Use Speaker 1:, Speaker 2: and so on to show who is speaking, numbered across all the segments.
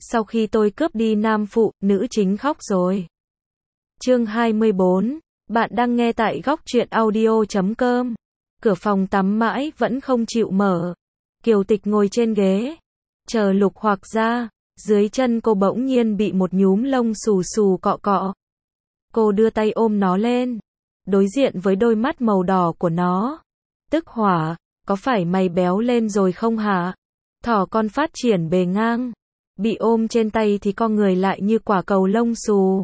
Speaker 1: Sau khi tôi cướp đi nam phụ, nữ chính khóc rồi. Chương 24. Bạn đang nghe tại góc truyện audio.com. Cửa phòng tắm mãi vẫn không chịu mở. Kiều Tịch ngồi trên ghế, chờ Lục Hoặc ra. Dưới chân cô bỗng nhiên bị một nhúm lông xù xù cọ cọ. Cô đưa tay ôm nó lên, đối diện với đôi mắt màu đỏ của nó. Tức hỏa, có phải mày béo lên rồi không hả? Thỏ con phát triển bề ngang, bị ôm trên tay thì con người lại như quả cầu lông xù.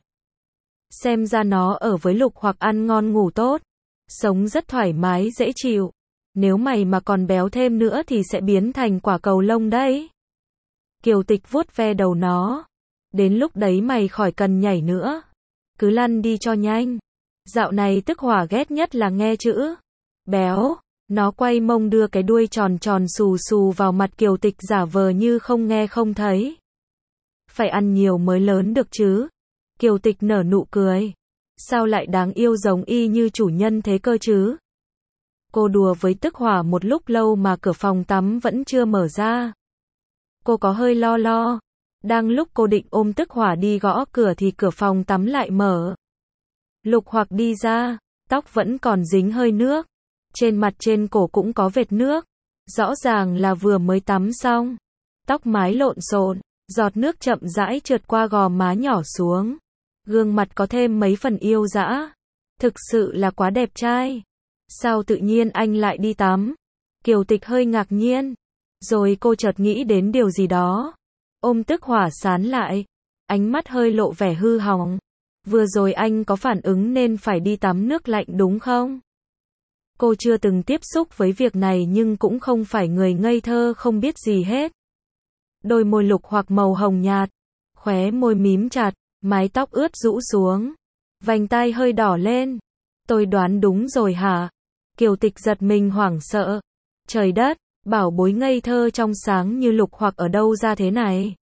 Speaker 1: Xem ra nó ở với Lục Hoặc ăn ngon ngủ tốt, sống rất thoải mái dễ chịu. Nếu mày mà còn béo thêm nữa thì sẽ biến thành quả cầu lông đấy. Kiều Tịch vuốt ve đầu nó. Đến lúc đấy mày khỏi cần nhảy nữa. Cứ lăn đi cho nhanh. Dạo này Tức Hỏa ghét nhất là nghe chữ béo. Nó quay mông đưa cái đuôi tròn tròn xù xù vào mặt Kiều Tịch giả vờ như không nghe không thấy. Phải ăn nhiều mới lớn được chứ. Kiều Tịch nở nụ cười. Sao lại đáng yêu giống y như chủ nhân thế cơ chứ? Cô đùa với Tức Hỏa một lúc lâu mà cửa phòng tắm vẫn chưa mở ra. Cô có hơi lo lo. Đang lúc cô định ôm Tức Hỏa đi gõ cửa thì cửa phòng tắm lại mở. Lục Hoặc đi ra, tóc vẫn còn dính hơi nước. Trên mặt trên cổ cũng có vệt nước. Rõ ràng là vừa mới tắm xong. Tóc mái lộn xộn, giọt nước chậm rãi trượt qua gò má nhỏ xuống. Gương mặt có thêm mấy phần yêu dã. Thực sự là quá đẹp trai. Sao tự nhiên anh lại đi tắm? Kiều Tịch hơi ngạc nhiên. Rồi cô chợt nghĩ đến điều gì đó. Ôm Tức Hỏa sán lại. Ánh mắt hơi lộ vẻ hư hỏng. Vừa rồi anh có phản ứng nên phải đi tắm nước lạnh đúng không? Cô chưa từng tiếp xúc với việc này nhưng cũng không phải người ngây thơ không biết gì hết. Đôi môi Lục Hoặc màu hồng nhạt. Khóe môi mím chặt. Mái tóc ướt rũ xuống. Vành tai hơi đỏ lên. Tôi đoán đúng rồi hả? Kiều Tịch giật mình hoảng sợ. Trời đất, bảo bối ngây thơ trong sáng như Lục Hoặc ở đâu ra thế này?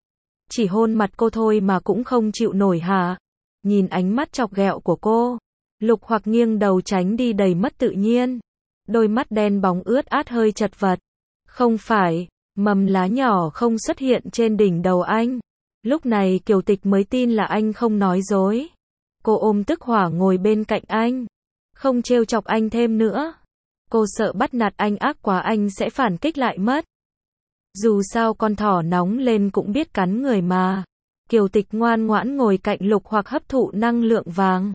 Speaker 1: Chỉ hôn mặt cô thôi mà cũng không chịu nổi hả? Nhìn ánh mắt chọc ghẹo của cô, Lục Hoặc nghiêng đầu tránh đi đầy mất tự nhiên. Đôi mắt đen bóng ướt át hơi chật vật. Không phải, mầm lá nhỏ không xuất hiện trên đỉnh đầu anh. Lúc này Kiều Tịch mới tin là anh không nói dối. Cô ôm Tức Hỏa ngồi bên cạnh anh. Không trêu chọc anh thêm nữa. Cô sợ bắt nạt anh ác quá anh sẽ phản kích lại mất. Dù sao con thỏ nóng lên cũng biết cắn người mà. Kiều Tịch ngoan ngoãn ngồi cạnh Lục Hoặc hấp thụ năng lượng vàng.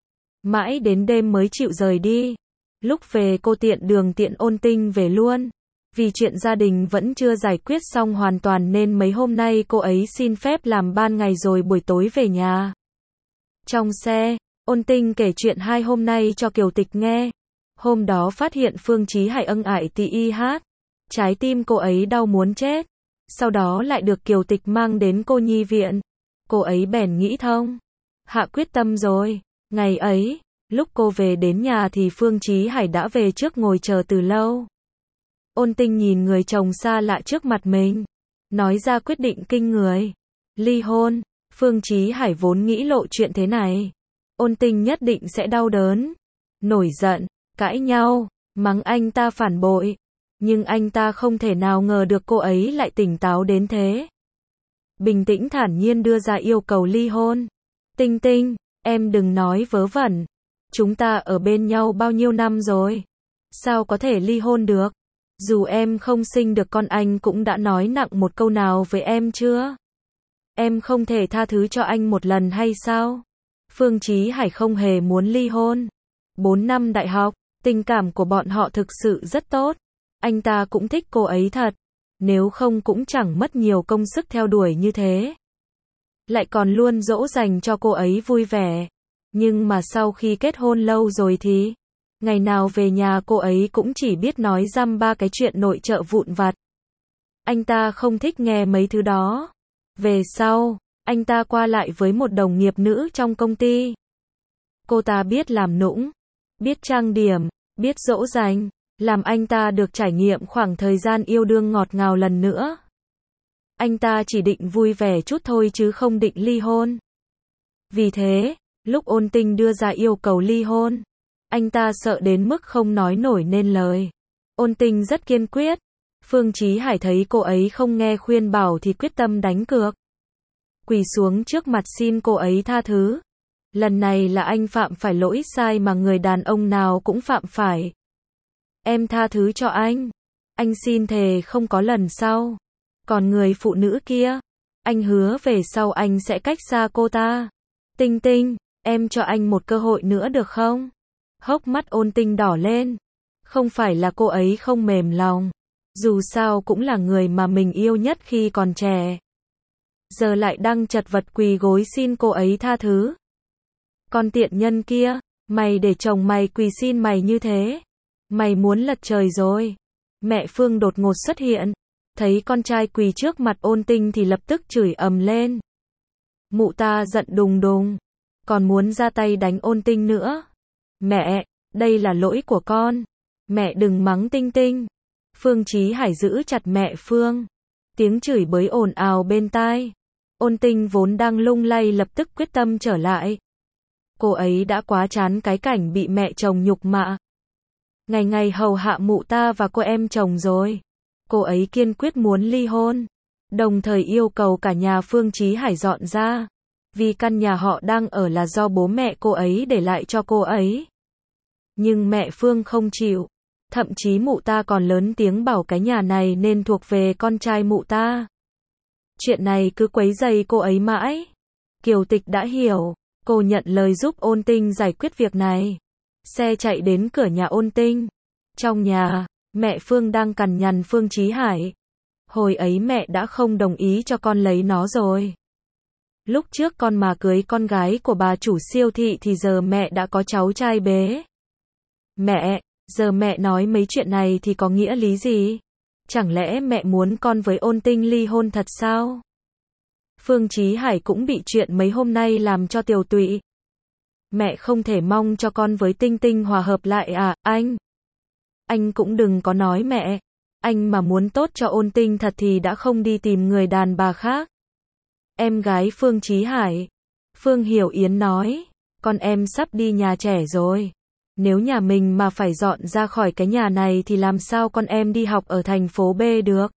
Speaker 1: Mãi đến đêm mới chịu rời đi. Lúc về cô tiện đường tiện Ôn Tinh về luôn. Vì chuyện gia đình vẫn chưa giải quyết xong hoàn toàn nên mấy hôm nay cô ấy xin phép làm ban ngày rồi buổi tối về nhà. Trong xe, Ôn Tinh kể chuyện 2 hôm nay cho Kiều Tịch nghe. Hôm đó phát hiện Phương Chí Hải ân ải tì y hát. Trái tim cô ấy đau muốn chết. Sau đó lại được Kiều Tịch mang đến cô nhi viện. Cô ấy bèn nghĩ thông. Hạ quyết tâm rồi. Ngày ấy, lúc cô về đến nhà thì Phương Chí Hải đã về trước ngồi chờ từ lâu. Ôn Tinh nhìn người chồng xa lạ trước mặt mình. Nói ra quyết định kinh người. Ly hôn. Phương Chí Hải vốn nghĩ lộ chuyện thế này. Ôn Tinh nhất định sẽ đau đớn. Nổi giận. Cãi nhau. Mắng anh ta phản bội. Nhưng anh ta không thể nào ngờ được cô ấy lại tỉnh táo đến thế. Bình tĩnh thản nhiên đưa ra yêu cầu ly hôn. Tinh Tinh, em đừng nói vớ vẩn. Chúng ta ở bên nhau bao nhiêu năm rồi. Sao có thể ly hôn được? Dù em không sinh được con anh cũng đã nói nặng một câu nào với em chưa? Em không thể tha thứ cho anh một lần hay sao? Phương Chí Hải không hề muốn ly hôn. 4 năm đại học, tình cảm của bọn họ thực sự rất tốt. Anh ta cũng thích cô ấy thật. Nếu không cũng chẳng mất nhiều công sức theo đuổi như thế. Lại còn luôn dỗ dành cho cô ấy vui vẻ. Nhưng mà sau khi kết hôn lâu rồi thì ngày nào về nhà cô ấy cũng chỉ biết nói dăm ba cái chuyện nội trợ vụn vặt. Anh ta không thích nghe mấy thứ đó. Về sau, anh ta qua lại với một đồng nghiệp nữ trong công ty. Cô ta biết làm nũng, biết trang điểm, biết dỗ dành, làm anh ta được trải nghiệm khoảng thời gian yêu đương ngọt ngào lần nữa. Anh ta chỉ định vui vẻ chút thôi chứ không định ly hôn. Vì thế, lúc Ôn Tinh đưa ra yêu cầu ly hôn, anh ta sợ đến mức không nói nổi nên lời. Ôn Tinh rất kiên quyết. Phương Chí Hải thấy cô ấy không nghe khuyên bảo thì quyết tâm đánh cược. quỳ xuống trước mặt xin cô ấy tha thứ. Lần này là anh phạm phải lỗi sai mà người đàn ông nào cũng phạm phải. Em tha thứ cho anh. Anh xin thề không có lần sau. Còn người phụ nữ kia, anh hứa về sau anh sẽ cách xa cô ta. Tinh Tinh, em cho anh một cơ hội nữa được không? Hốc mắt Ôn Tinh đỏ lên. Không phải là cô ấy không mềm lòng. Dù sao cũng là người mà mình yêu nhất khi còn trẻ. Giờ lại đang chật vật quỳ gối xin cô ấy tha thứ. Con tiện nhân kia, mày để chồng mày quỳ xin mày như thế. Mày muốn lật trời rồi. Mẹ Phương đột ngột xuất hiện. Thấy con trai quỳ trước mặt Ôn Tinh thì lập tức chửi ầm lên. Mụ ta giận đùng đùng. Còn muốn ra tay đánh Ôn Tinh nữa. Mẹ, đây là lỗi của con. Mẹ đừng mắng Tinh Tinh. Phương Chí Hải giữ chặt mẹ Phương. Tiếng chửi bới ồn ào bên tai. Ôn Tinh vốn đang lung lay lập tức quyết tâm trở lại. Cô ấy đã quá chán cái cảnh bị mẹ chồng nhục mạ. Ngày ngày hầu hạ mụ ta và cô em chồng rồi. Cô ấy kiên quyết muốn ly hôn. Đồng thời yêu cầu cả nhà Phương Chí Hải dọn ra. Vì căn nhà họ đang ở là do bố mẹ cô ấy để lại cho cô ấy. Nhưng mẹ Phương không chịu. Thậm chí mụ ta còn lớn tiếng bảo cái nhà này nên thuộc về con trai mụ ta. Chuyện này cứ quấy rầy cô ấy mãi. Kiều Tịch đã hiểu. Cô nhận lời giúp Ôn Tinh giải quyết việc này. Xe chạy đến cửa nhà Ôn Tinh. Trong nhà, mẹ Phương đang cằn nhằn Phương Chí Hải. Hồi ấy mẹ đã không đồng ý cho con lấy nó rồi. Lúc trước con mà cưới con gái của bà chủ siêu thị thì giờ mẹ đã có cháu trai bế. Mẹ, giờ mẹ nói mấy chuyện này thì có nghĩa lý gì? Chẳng lẽ mẹ muốn con với Ôn Tinh ly hôn thật sao? Phương Chí Hải cũng bị chuyện mấy hôm nay làm cho tiều tụy. Mẹ không thể mong cho con với Tinh Tinh hòa hợp lại à, anh? Anh cũng đừng có nói mẹ. Anh mà muốn tốt cho Ôn Tinh thật thì đã không đi tìm người đàn bà khác. Em gái Phương Chí Hải. Phương Hiểu Yến nói, con em sắp đi nhà trẻ rồi. Nếu nhà mình mà phải dọn ra khỏi cái nhà này thì làm sao con em đi học ở thành phố B được?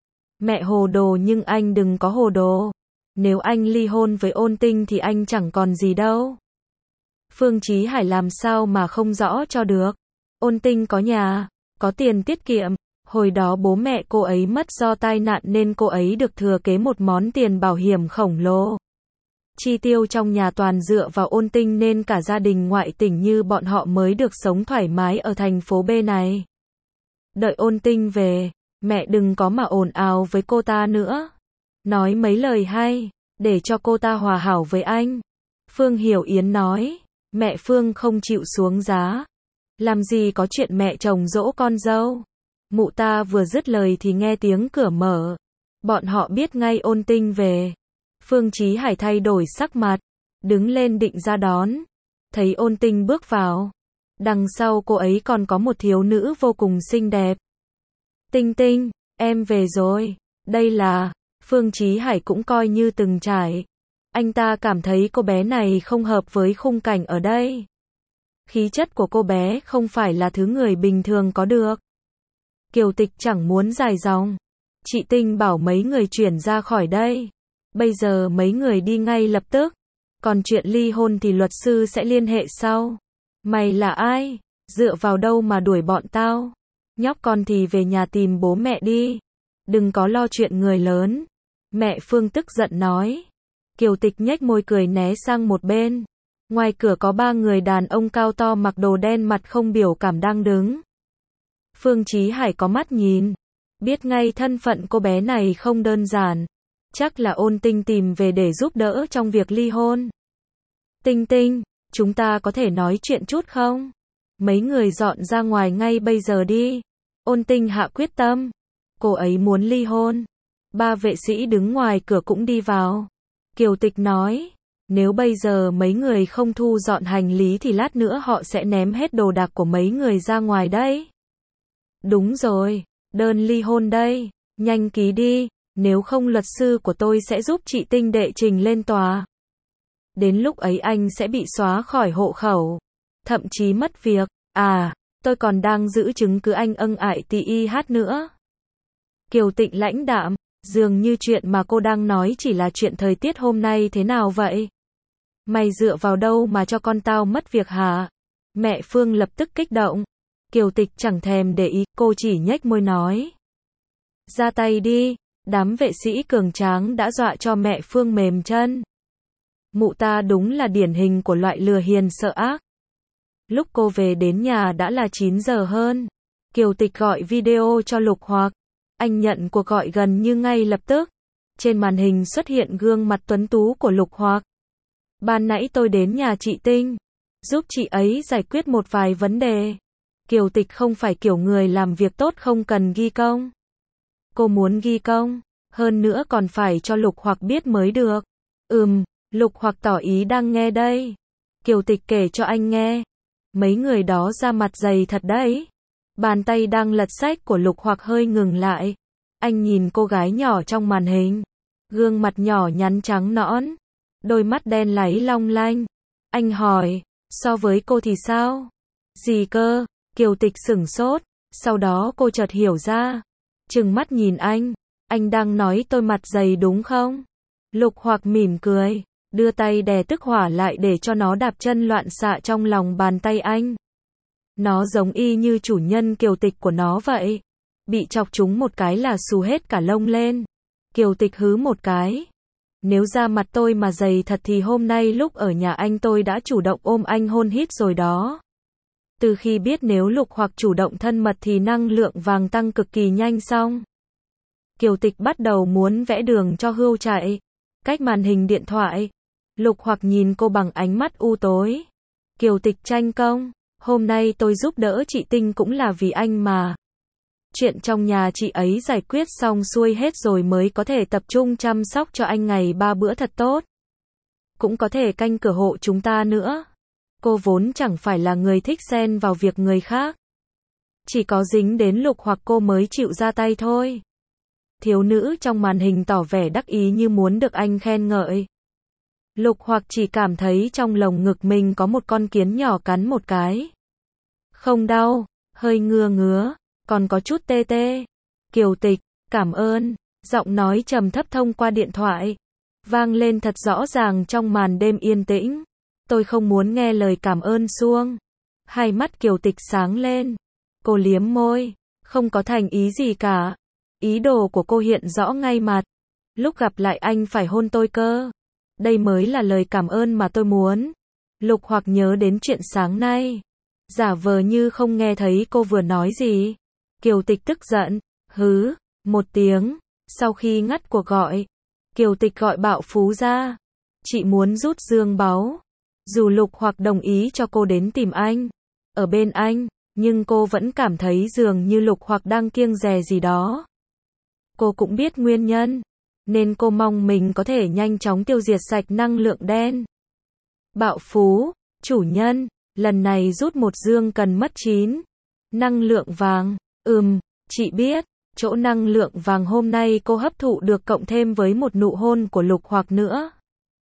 Speaker 1: Mẹ hồ đồ nhưng anh đừng có hồ đồ. Nếu anh ly hôn với Ôn Tinh thì anh chẳng còn gì đâu. Phương Chí Hải làm sao mà không rõ cho được. Ôn Tinh có nhà, có tiền tiết kiệm. Hồi đó bố mẹ cô ấy mất do tai nạn nên cô ấy được thừa kế một món tiền bảo hiểm khổng lồ. Chi tiêu trong nhà toàn dựa vào Ôn Tinh nên cả gia đình ngoại tỉnh như bọn họ mới được sống thoải mái ở thành phố B này. Đợi Ôn Tinh về, mẹ đừng có mà ồn ào với cô ta nữa. Nói mấy lời hay, để cho cô ta hòa hảo với anh. Phương Hiểu Yến nói, mẹ Phương không chịu xuống giá. Làm gì có chuyện mẹ chồng dỗ con dâu. Mụ ta vừa dứt lời thì nghe tiếng cửa mở. Bọn họ biết ngay Ôn Tinh về. Phương Chí Hải thay đổi sắc mặt, đứng lên định ra đón. Thấy Ôn Tinh bước vào. Đằng sau cô ấy còn có một thiếu nữ vô cùng xinh đẹp. Tinh Tinh, em về rồi. Đây là... Phương Chí Hải cũng coi như từng trải. Anh ta cảm thấy cô bé này không hợp với khung cảnh ở đây. Khí chất của cô bé không phải là thứ người bình thường có được. Kiều Tịch chẳng muốn dài dòng. Chị Tinh bảo mấy người chuyển ra khỏi đây. Bây giờ mấy người đi ngay lập tức. Còn chuyện ly hôn thì luật sư sẽ liên hệ sau. Mày là ai? Dựa vào đâu mà đuổi bọn tao? Nhóc con thì về nhà tìm bố mẹ đi. Đừng có lo chuyện người lớn. Mẹ Phương tức giận nói. Kiều Tịch nhếch môi cười né sang một bên. Ngoài cửa có 3 người đàn ông cao to mặc đồ đen mặt không biểu cảm đang đứng. Phương Chí Hải có mắt nhìn. Biết ngay thân phận cô bé này không đơn giản. Chắc là Ôn Tinh tìm về để giúp đỡ trong việc ly hôn. Tinh Tinh, chúng ta có thể nói chuyện chút không? Mấy người dọn ra ngoài ngay bây giờ đi. Ôn Tinh hạ quyết tâm. Cô ấy muốn ly hôn. 3 vệ sĩ đứng ngoài cửa cũng đi vào. Kiều Tịch nói, nếu bây giờ mấy người không thu dọn hành lý thì lát nữa họ sẽ ném hết đồ đạc của mấy người ra ngoài đấy. Đúng rồi, đơn ly hôn đây, nhanh ký đi, nếu không luật sư của tôi sẽ giúp chị Tinh đệ trình lên tòa. Đến lúc ấy anh sẽ bị xóa khỏi hộ khẩu, thậm chí mất việc. À, tôi còn đang giữ chứng cứ anh ân ại TIH nữa. Kiều Tịnh lãnh đạm, Dường như chuyện mà cô đang nói chỉ là chuyện thời tiết hôm nay thế nào vậy? Mày dựa vào đâu mà cho con tao mất việc hả? Mẹ Phương lập tức kích động. Kiều Tịch chẳng thèm để ý, cô chỉ nhếch môi nói. Ra tay đi, đám vệ sĩ cường tráng đã dọa cho mẹ Phương mềm chân. Mụ ta đúng là điển hình của loại lừa hiền sợ ác. Lúc cô về đến nhà đã là 9 giờ hơn. Kiều Tịch gọi video cho Lục Hoặc. Anh nhận cuộc gọi gần như ngay lập tức. Trên màn hình xuất hiện gương mặt tuấn tú của Lục Hoặc. Ban nãy tôi đến nhà chị Tinh, giúp chị ấy giải quyết một vài vấn đề. Kiều Tịch không phải kiểu người làm việc tốt không cần ghi công. Cô muốn ghi công, hơn nữa còn phải cho Lục Hoặc biết mới được. Lục Hoặc tỏ ý đang nghe đây. Kiều Tịch kể cho anh nghe. Mấy người đó ra mặt dày thật đấy. Bàn tay đang lật sách của Lục Hoặc hơi ngừng lại. Anh nhìn cô gái nhỏ trong màn hình. Gương mặt nhỏ nhắn trắng nõn. Đôi mắt đen láy long lanh. Anh hỏi, so với cô thì sao? Gì cơ? Kiều Tịch sửng sốt. Sau đó cô chợt hiểu ra. Trừng mắt nhìn anh đang nói tôi mặt dày đúng không? Lục Hoặc mỉm cười, đưa tay đè tức hỏa lại để cho nó đạp chân loạn xạ trong lòng bàn tay anh. Nó giống y như chủ nhân Kiều Tịch của nó vậy. Bị chọc trúng một cái là xù hết cả lông lên. Kiều Tịch hứ một cái. Nếu da mặt tôi mà dày thật thì hôm nay lúc ở nhà anh tôi đã chủ động ôm anh hôn hít rồi đó. Từ khi biết nếu Lục Hoặc chủ động thân mật thì năng lượng vàng tăng cực kỳ nhanh xong. Kiều Tịch bắt đầu muốn vẽ đường cho Hưu chạy. Cách màn hình điện thoại. Lục Hoặc nhìn cô bằng ánh mắt u tối. Kiều Tịch tranh công. Hôm nay tôi giúp đỡ chị Tinh cũng là vì anh mà. Chuyện trong nhà chị ấy giải quyết xong xuôi hết rồi mới có thể tập trung chăm sóc cho anh ngày 3 bữa thật tốt. Cũng có thể canh cửa hộ chúng ta nữa. Cô vốn chẳng phải là người thích xen vào việc người khác. Chỉ có dính đến Lục Hoặc cô mới chịu ra tay thôi. Thiếu nữ trong màn hình tỏ vẻ đắc ý như muốn được anh khen ngợi. Lục Hoặc chỉ cảm thấy trong lồng ngực mình có một con kiến nhỏ cắn một cái. Không đau, hơi ngứa, còn có chút tê tê. Kiều Tịch, cảm ơn. Giọng nói trầm thấp thông qua điện thoại. Vang lên thật rõ ràng trong màn đêm yên tĩnh. Tôi không muốn nghe lời cảm ơn suông. Hai mắt Kiều Tịch sáng lên. Cô liếm môi. Không có thành ý gì cả. Ý đồ của cô hiện rõ ngay mặt. Lúc gặp lại anh phải hôn tôi cơ. Đây mới là lời cảm ơn mà tôi muốn. Lục Hoặc nhớ đến chuyện sáng nay. Giả vờ như không nghe thấy cô vừa nói gì. Kiều Tịch tức giận. Hứ, một tiếng. Sau khi ngắt cuộc gọi. Kiều Tịch gọi Bạo Phú ra. Chị muốn rút dương báu. Dù Lục Hoặc đồng ý cho cô đến tìm anh. Ở bên anh. Nhưng cô vẫn cảm thấy dường như Lục Hoặc đang kiêng dè gì đó. Cô cũng biết nguyên nhân. Nên cô mong mình có thể nhanh chóng tiêu diệt sạch năng lượng đen. Bạo Phú, chủ nhân, lần này rút một dương cần mất 9 năng lượng vàng. Chị biết, chỗ năng lượng vàng hôm nay cô hấp thụ được cộng thêm với một nụ hôn của Lục Hoặc nữa.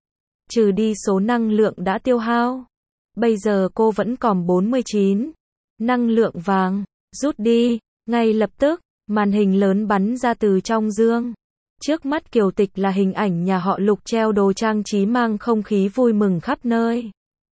Speaker 1: Trừ đi số năng lượng đã tiêu hao. Bây giờ cô vẫn còn 49 năng lượng vàng. Rút đi, ngay lập tức, màn hình lớn bắn ra từ trong dương. Trước mắt Kiều Tịch là hình ảnh nhà họ Lục treo đồ trang trí mang không khí vui mừng khắp nơi.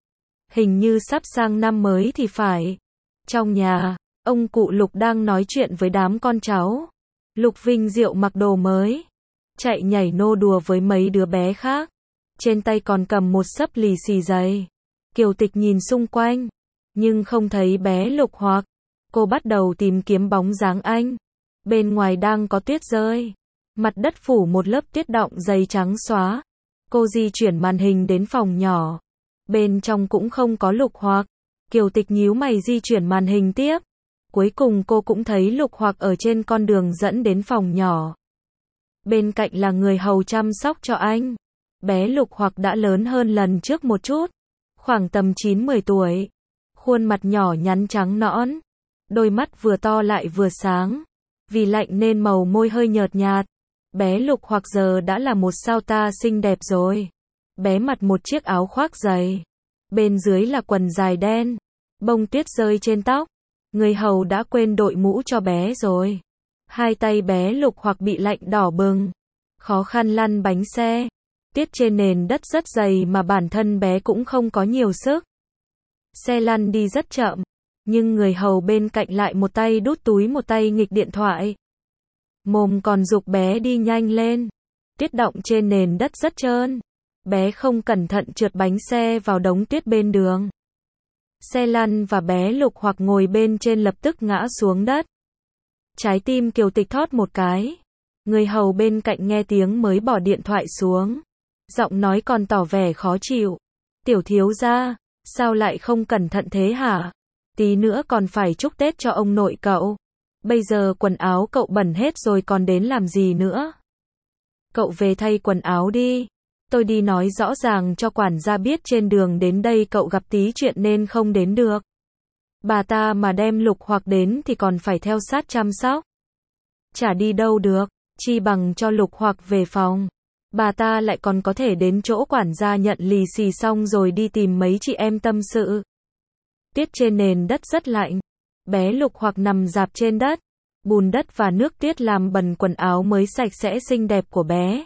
Speaker 1: Hình như sắp sang năm mới thì phải. Trong nhà, ông cụ Lục đang nói chuyện với đám con cháu. Lục Vinh Diệu mặc đồ mới, chạy nhảy nô đùa với mấy đứa bé khác. Trên tay còn cầm một xấp lì xì dày. Kiều Tịch nhìn xung quanh, nhưng không thấy bé Lục Hoặc. Cô bắt đầu tìm kiếm bóng dáng anh. Bên ngoài đang có tuyết rơi. Mặt đất phủ một lớp tuyết đọng dày trắng xóa. Cô di chuyển màn hình đến phòng nhỏ. Bên trong cũng không có Lục Hoặc. Kiều Tịch nhíu mày di chuyển màn hình tiếp. Cuối cùng cô cũng thấy Lục Hoặc ở trên con đường dẫn đến phòng nhỏ. Bên cạnh là người hầu chăm sóc cho anh. Bé Lục Hoặc đã lớn hơn lần trước một chút. Khoảng tầm 9-10 tuổi. Khuôn mặt nhỏ nhắn trắng nõn. Đôi mắt vừa to lại vừa sáng. Vì lạnh nên màu môi hơi nhợt nhạt. Bé Lục Hoặc giờ đã là một sao ta xinh đẹp rồi. Bé mặc một chiếc áo khoác dày. Bên dưới là quần dài đen. Bông tuyết rơi trên tóc. Người hầu đã quên đội mũ cho bé rồi. Hai tay bé Lục Hoặc bị lạnh đỏ bừng, khó khăn lăn bánh xe. Tiết trên nền đất rất dày mà bản thân bé cũng không có nhiều sức. Xe lăn đi rất chậm, nhưng người hầu bên cạnh lại một tay đút túi một tay nghịch điện thoại. Mồm còn giục bé đi nhanh lên. Tuyết đọng trên nền đất rất trơn. Bé không cẩn thận trượt bánh xe vào đống tuyết bên đường. Xe lăn và bé Lục Hoặc ngồi bên trên lập tức ngã xuống đất. Trái tim Kiều Tịch thót một cái. Người hầu bên cạnh nghe tiếng mới bỏ điện thoại xuống. Giọng nói còn tỏ vẻ khó chịu. Tiểu thiếu gia, sao lại không cẩn thận thế hả? Tí nữa còn phải chúc Tết cho ông nội cậu. Bây giờ quần áo cậu bẩn hết rồi còn đến làm gì nữa? Cậu về thay quần áo đi. Tôi đi nói rõ ràng cho quản gia biết trên đường đến đây cậu gặp tí chuyện nên không đến được. Bà ta mà đem Lục Hoặc đến thì còn phải theo sát chăm sóc. Chả đi đâu được, chi bằng cho Lục Hoặc về phòng. Bà ta lại còn có thể đến chỗ quản gia nhận lì xì xong rồi đi tìm mấy chị em tâm sự. Tiết trên nền đất rất lạnh. Bé Lục Hoặc nằm rạp trên đất. Bùn đất và nước tuyết làm bẩn quần áo mới sạch sẽ xinh đẹp của bé.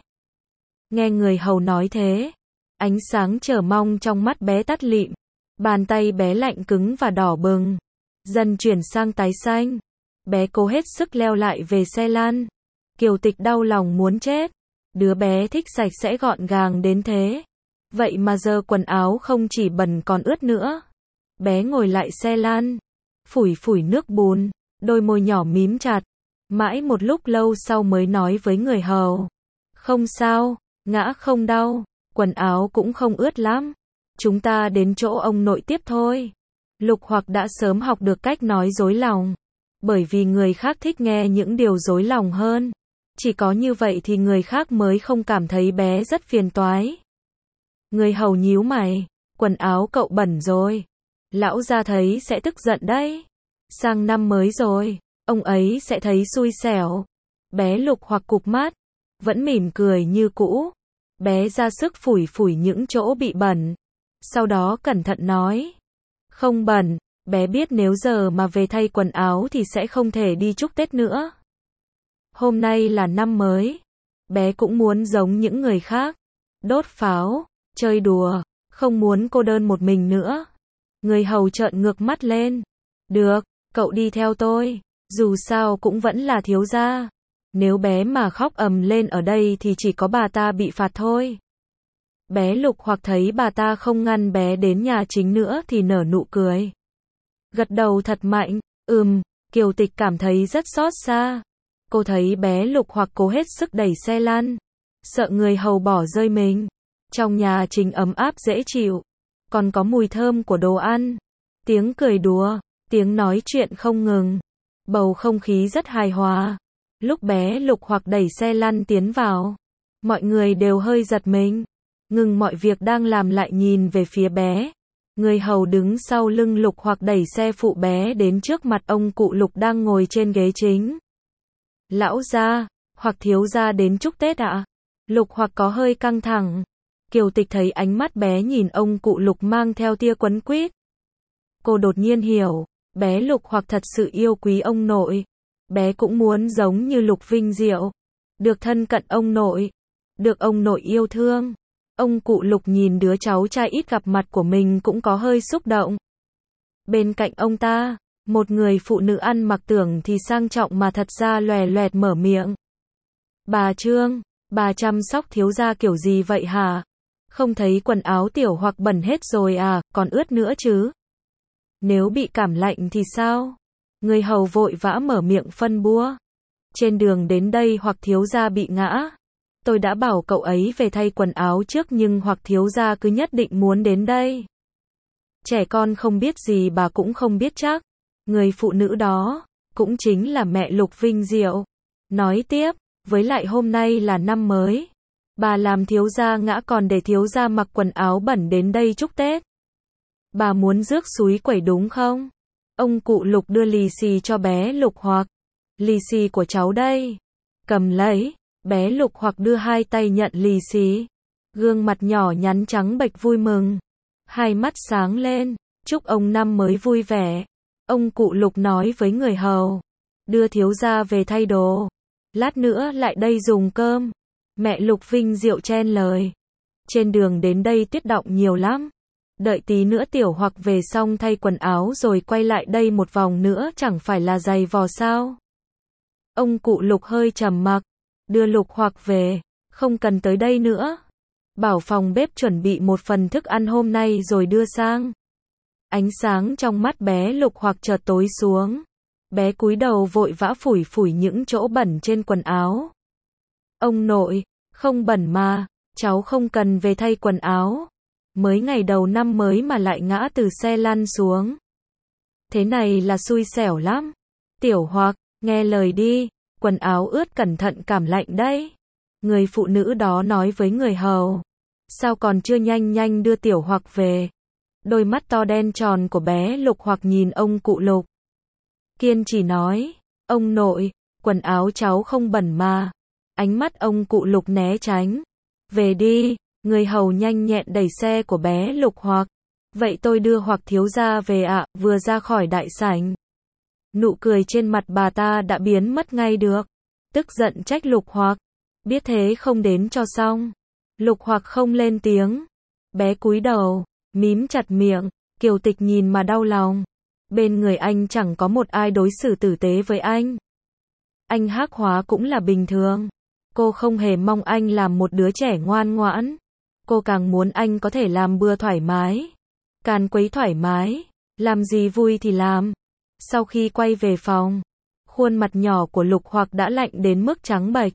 Speaker 1: Nghe người hầu nói thế, ánh sáng chờ mong trong mắt bé tắt lịm. Bàn tay bé lạnh cứng và đỏ bừng, dần chuyển sang tái xanh. Bé cố hết sức leo lại về xe lăn. Kiều Tịch đau lòng muốn chết. Đứa bé thích sạch sẽ gọn gàng đến thế. Vậy mà giờ quần áo không chỉ bẩn còn ướt nữa. Bé ngồi lại xe lăn, phủi phủi nước bùn, đôi môi nhỏ mím chặt. Mãi một lúc lâu sau mới nói với người hầu. Không sao, ngã không đau, quần áo cũng không ướt lắm. Chúng ta đến chỗ ông nội tiếp thôi. Lục Hoặc đã sớm học được cách nói dối lòng. Bởi vì người khác thích nghe những điều dối lòng hơn. Chỉ có như vậy thì người khác mới không cảm thấy bé rất phiền toái. Người hầu nhíu mày. Quần áo cậu bẩn rồi. Lão gia thấy sẽ tức giận đấy. Sang năm mới rồi, ông ấy sẽ thấy xui xẻo. Bé Lục Hoặc cụp mắt, vẫn mỉm cười như cũ. Bé ra sức phủi phủi những chỗ bị bẩn. Sau đó cẩn thận nói. Không bẩn, bé biết nếu giờ mà về thay quần áo thì sẽ không thể đi chúc Tết nữa. Hôm nay là năm mới. Bé cũng muốn giống những người khác. Đốt pháo, chơi đùa, không muốn cô đơn một mình nữa. Người hầu trợn ngược mắt lên. Được, cậu đi theo tôi. Dù sao cũng vẫn là thiếu gia. Nếu bé mà khóc ầm lên ở đây thì chỉ có bà ta bị phạt thôi. Bé Lục Hoặc thấy bà ta không ngăn bé đến nhà chính nữa thì nở nụ cười. Gật đầu thật mạnh. Kiều Tịch cảm thấy rất xót xa. Cô thấy bé Lục Hoặc cố hết sức đẩy xe lăn. Sợ người hầu bỏ rơi mình. Trong nhà chính ấm áp dễ chịu. Còn có mùi thơm của đồ ăn. Tiếng cười đùa. Tiếng nói chuyện không ngừng. Bầu không khí rất hài hòa. Lúc bé Lục Hoặc đẩy xe lăn tiến vào, mọi người đều hơi giật mình. Ngừng mọi việc đang làm lại nhìn về phía bé. Người hầu đứng sau lưng Lục Hoặc đẩy xe phụ bé đến trước mặt ông cụ Lục đang ngồi trên ghế chính. Lão gia, Hoặc thiếu gia đến chúc Tết ạ? Lục Hoặc có hơi căng thẳng. Kiều Tịch thấy ánh mắt bé nhìn ông cụ Lục mang theo tia quấn quýt. Cô đột nhiên hiểu, bé Lục Hoặc thật sự yêu quý ông nội. Bé cũng muốn giống như Lục Vinh Diệu, được thân cận ông nội, được ông nội yêu thương. Ông cụ Lục nhìn đứa cháu trai ít gặp mặt của mình cũng có hơi xúc động. Bên cạnh ông ta, một người phụ nữ ăn mặc tưởng thì sang trọng mà thật ra loè loẹt mở miệng. Bà Trương, bà chăm sóc thiếu gia kiểu gì vậy hả? Không thấy quần áo tiểu Hoặc bẩn hết rồi à, còn ướt nữa chứ? Nếu bị cảm lạnh thì sao? Người hầu vội vã mở miệng phân bua. Trên đường đến đây Hoặc thiếu gia bị ngã. Tôi đã bảo cậu ấy về thay quần áo trước nhưng Hoặc thiếu gia cứ nhất định muốn đến đây. Trẻ con không biết gì bà cũng không biết chắc. Người phụ nữ đó, cũng chính là mẹ Lục Vinh Diệu. Nói tiếp, với lại hôm nay là năm mới. Bà làm thiếu gia ngã còn để thiếu gia mặc quần áo bẩn đến đây chúc Tết. Bà muốn rước xúi quẩy đúng không? Ông cụ Lục đưa lì xì cho bé Lục Hoặc. Lì xì của cháu đây. Cầm lấy. Bé Lục Hoặc đưa hai tay nhận lì xì. Gương mặt nhỏ nhắn trắng bệch vui mừng. Hai mắt sáng lên. Chúc ông năm mới vui vẻ. Ông cụ Lục nói với người hầu. đưa thiếu gia về thay đồ. Lát nữa lại đây dùng cơm. Mẹ Lục Vinh Diệu chen lời. Trên đường đến đây tuyết đọng nhiều lắm. Đợi tí nữa Tiểu Hoặc về xong thay quần áo rồi quay lại đây một vòng nữa chẳng phải là giày vò sao? Ông cụ Lục hơi trầm mặc, đưa Lục Hoặc về, không cần tới đây nữa. Bảo phòng bếp chuẩn bị một phần thức ăn hôm nay rồi đưa sang. Ánh sáng trong mắt bé Lục Hoặc chợt tối xuống. Bé cúi đầu vội vã phủi phủi những chỗ bẩn trên quần áo. Ông nội, không bẩn mà, cháu không cần về thay quần áo. Mới ngày đầu năm mới mà lại ngã từ xe lăn xuống. Thế này là xui xẻo lắm. Tiểu Hoặc, nghe lời đi, quần áo ướt cẩn thận cảm lạnh đấy. Người phụ nữ đó nói với người hầu. Sao còn chưa nhanh nhanh đưa Tiểu Hoặc về. Đôi mắt to đen tròn của bé Lục Hoặc nhìn ông cụ Lục. Kiên trì nói, ông nội, quần áo cháu không bẩn mà. Ánh mắt ông cụ Lục né tránh. Về đi, người hầu nhanh nhẹn đẩy xe của bé Lục Hoặc. Vậy tôi đưa Hoặc thiếu gia về ạ. Vừa ra khỏi đại sảnh, nụ cười trên mặt bà ta đã biến mất ngay được. Tức giận trách Lục Hoặc. Biết thế không đến cho xong. Lục Hoặc không lên tiếng. Bé cúi đầu, mím chặt miệng. Kiều Tịch nhìn mà đau lòng. Bên người anh chẳng có một ai đối xử tử tế với anh. Anh hắc hóa cũng là bình thường. Cô không hề mong anh làm một đứa trẻ ngoan ngoãn. Cô càng muốn anh có thể làm bừa thoải mái. Càn quấy thoải mái. Làm gì vui thì làm. Sau khi quay về phòng, khuôn mặt nhỏ của Lục Hoặc đã lạnh đến mức trắng bệch.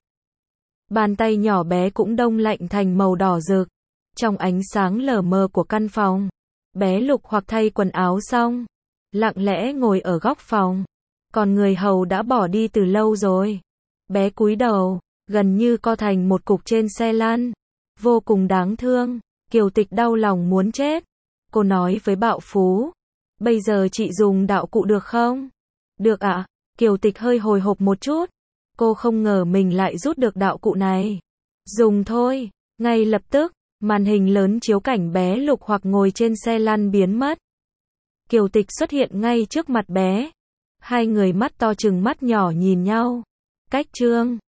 Speaker 1: Bàn tay nhỏ bé cũng đông lạnh thành màu đỏ rực. Trong ánh sáng lờ mờ của căn phòng, bé Lục Hoặc thay quần áo xong, lặng lẽ ngồi ở góc phòng. Còn người hầu đã bỏ đi từ lâu rồi. Bé cúi đầu, gần như co thành một cục trên xe lăn. Vô cùng đáng thương. Kiều Tịch đau lòng muốn chết. Cô nói với Bạo Phú. Bây giờ chị dùng đạo cụ được không? Được ạ. Kiều Tịch hơi hồi hộp một chút. Cô không ngờ mình lại rút được đạo cụ này. Dùng thôi. Ngay lập tức, màn hình lớn chiếu cảnh bé Lục Hoặc ngồi trên xe lăn biến mất. Kiều Tịch xuất hiện ngay trước mặt bé. Hai người mắt to trừng mắt nhỏ nhìn nhau. Cách chương